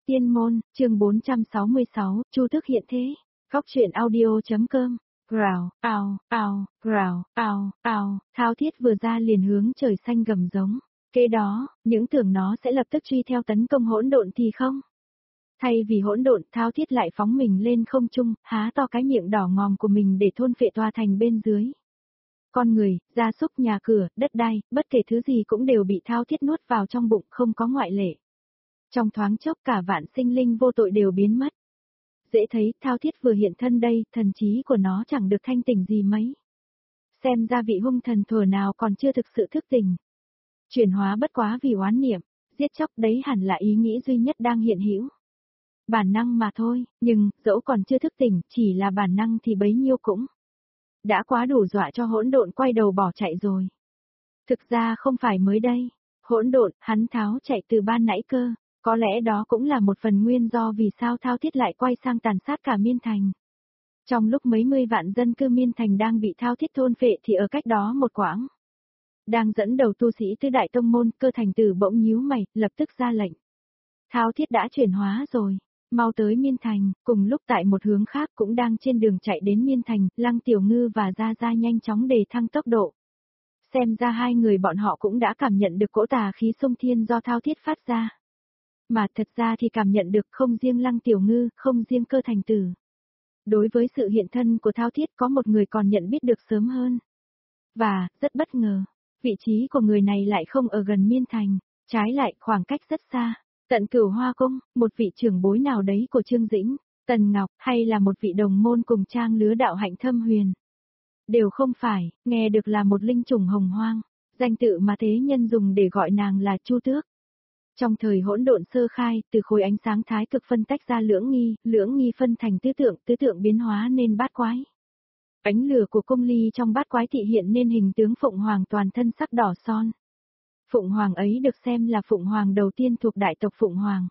Tiên môn, chương 466, Chu Tước hiện thế. Góc truyện audio.com. Rào, ào, ào, rào, ào, ào, thao thiết vừa ra liền hướng trời xanh gầm giống. Kế đó, những tưởng nó sẽ lập tức truy theo tấn công hỗn độn thì không. Thay vì hỗn độn, thao thiết lại phóng mình lên không trung, há to cái miệng đỏ ngòm của mình để thôn phệ tòa thành bên dưới. Con người, gia súc, nhà cửa, đất đai, bất kể thứ gì cũng đều bị thao thiết nuốt vào trong bụng, không có ngoại lệ. Trong thoáng chốc cả vạn sinh linh vô tội đều biến mất. Dễ thấy, thao thiết vừa hiện thân đây, thần trí của nó chẳng được thanh tỉnh gì mấy. Xem ra vị hung thần thuở nào còn chưa thực sự thức tỉnh. Chuyển hóa bất quá vì oán niệm, giết chóc đấy hẳn là ý nghĩ duy nhất đang hiện hữu. Bản năng mà thôi, nhưng, dẫu còn chưa thức tỉnh, chỉ là bản năng thì bấy nhiêu cũng đã quá đủ dọa cho hỗn độn quay đầu bỏ chạy rồi. Thực ra không phải mới đây, hỗn độn, hắn tháo chạy từ ban nãy cơ. Có lẽ đó cũng là một phần nguyên do vì sao thao thiết lại quay sang tàn sát cả Miên Thành. Trong lúc mấy mươi vạn dân cư Miên Thành đang bị thao thiết thôn phệ thì ở cách đó một quãng. Đang dẫn đầu tu sĩ tứ đại tông môn, Cơ Thành Tử bỗng nhíu mày, lập tức ra lệnh. Thao thiết đã chuyển hóa rồi, mau tới Miên Thành. Cùng lúc tại một hướng khác cũng đang trên đường chạy đến Miên Thành, Lăng Tiểu Ngư và Gia Gia nhanh chóng đề thăng tốc độ. Xem ra hai người bọn họ cũng đã cảm nhận được cỗ tà khí xung thiên do thao thiết phát ra. Mà thật ra thì cảm nhận được không riêng Lăng Tiểu Ngư, không riêng Cơ Thành Tử. Đối với sự hiện thân của thao thiết có một người còn nhận biết được sớm hơn. Và, rất bất ngờ, vị trí của người này lại không ở gần Miên Thành, trái lại khoảng cách rất xa. Tận Cửu Hoa Cung, một vị trưởng bối nào đấy của Trương Dĩnh, Tần Ngọc hay là một vị đồng môn cùng trang lứa đạo hạnh thâm huyền. Đều không phải, nghe được là một linh trùng hồng hoang, danh tự mà thế nhân dùng để gọi nàng là Chu Tước. Trong thời hỗn độn sơ khai, từ khối ánh sáng thái cực phân tách ra lưỡng nghi phân thành tứ tượng biến hóa nên bát quái. Ánh lửa của cung ly trong bát quái thị hiện nên hình tướng Phụng Hoàng toàn thân sắc đỏ son. Phụng Hoàng ấy được xem là Phụng Hoàng đầu tiên thuộc đại tộc Phụng Hoàng.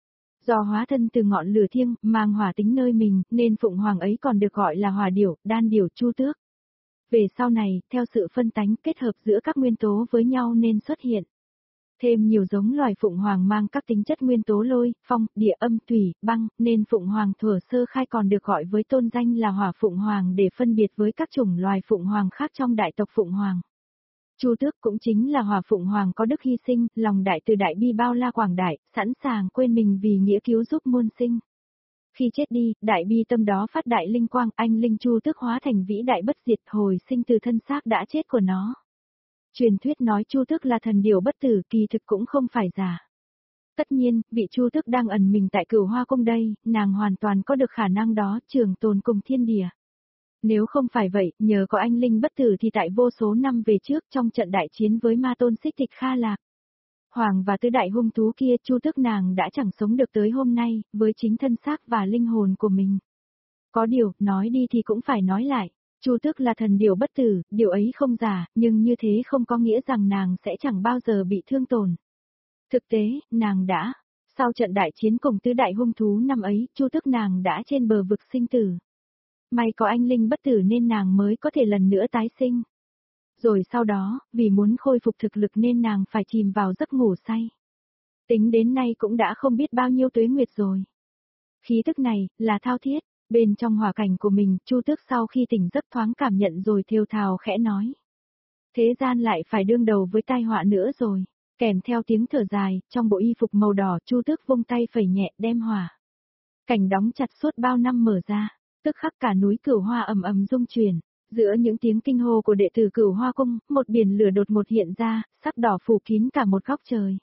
Do hóa thân từ ngọn lửa thiêng, mang hỏa tính nơi mình, nên Phụng Hoàng ấy còn được gọi là Hỏa Điểu, Đan Điểu, Chu Tước. Về sau này, theo sự phân tánh kết hợp giữa các nguyên tố với nhau nên xuất hiện thêm nhiều giống loài Phụng Hoàng mang các tính chất nguyên tố lôi, phong, địa, âm, thủy, băng, nên Phụng Hoàng thuở sơ khai còn được gọi với tôn danh là Hỏa Phụng Hoàng để phân biệt với các chủng loài Phụng Hoàng khác trong đại tộc Phụng Hoàng. Chu Tước cũng chính là Hỏa Phụng Hoàng có đức hy sinh, lòng đại từ đại bi bao la quảng đại, sẵn sàng quên mình vì nghĩa cứu giúp muôn sinh. Khi chết đi, đại bi tâm đó phát đại linh quang, anh linh Chu Tước hóa thành vĩ đại bất diệt hồi sinh từ thân xác đã chết của nó. Truyền thuyết nói Chu Tước là thần điểu bất tử, kỳ thực cũng không phải giả. Tất nhiên, vị Chu Tước đang ẩn mình tại Cửu Hoa Cung đây, nàng hoàn toàn có được khả năng đó, trường tồn cùng thiên địa. Nếu không phải vậy, nhờ có anh linh bất tử thì tại vô số năm về trước trong trận đại chiến với ma tôn Xích Tịch Kha Lạc, Hoàng và tứ đại hung thú kia, Chu Tước nàng đã chẳng sống được tới hôm nay, với chính thân xác và linh hồn của mình. Có điều, nói đi thì cũng phải nói lại. Chu Tước là thần điểu bất tử, điều ấy không giả, nhưng như thế không có nghĩa rằng nàng sẽ chẳng bao giờ bị thương tổn. Thực tế, nàng đã. Sau trận đại chiến cùng tứ đại hung thú năm ấy, Chu Tước nàng đã trên bờ vực sinh tử. May có anh linh bất tử nên nàng mới có thể lần nữa tái sinh. Rồi sau đó, vì muốn khôi phục thực lực nên nàng phải chìm vào giấc ngủ say. Tính đến nay cũng đã không biết bao nhiêu tuế nguyệt rồi. Khí tức này, là thao thiết. Bên trong hỏa cảnh của mình, Chu Tước sau khi tỉnh giấc thoáng cảm nhận rồi thều thào khẽ nói. Thế gian lại phải đương đầu với tai họa nữa rồi. Kèm theo tiếng thở dài, trong bộ y phục màu đỏ, Chu Tước vung tay phẩy nhẹ đem hỏa cảnh đóng chặt suốt bao năm mở ra, tức khắc cả núi Cửu Hoa ầm ầm rung chuyển. Giữa những tiếng kinh hô của đệ tử Cửu Hoa Cung, một biển lửa đột ngột hiện ra, sắc đỏ phủ kín cả một góc trời.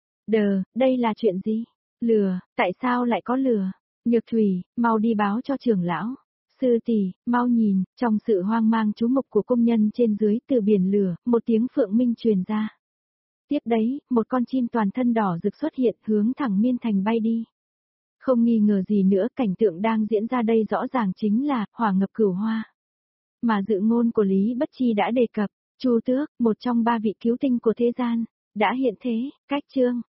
Đây là chuyện gì? Lửa, tại sao lại có lửa? Nhược Thủy, mau đi báo cho trưởng lão. Sư tỷ, mau nhìn, trong sự hoang mang chú mục của công nhân trên dưới từ biển lửa, một tiếng phượng minh truyền ra. Tiếp đấy, một con chim toàn thân đỏ rực xuất hiện hướng thẳng Miên Thành bay đi. Không nghi ngờ gì nữa, cảnh tượng đang diễn ra đây rõ ràng chính là hỏa ngập Cửu Hoa. Mà dự ngôn của Lý Bất Chi đã đề cập, Chu Tước, một trong ba vị cứu tinh của thế gian, đã hiện thế, cách chương.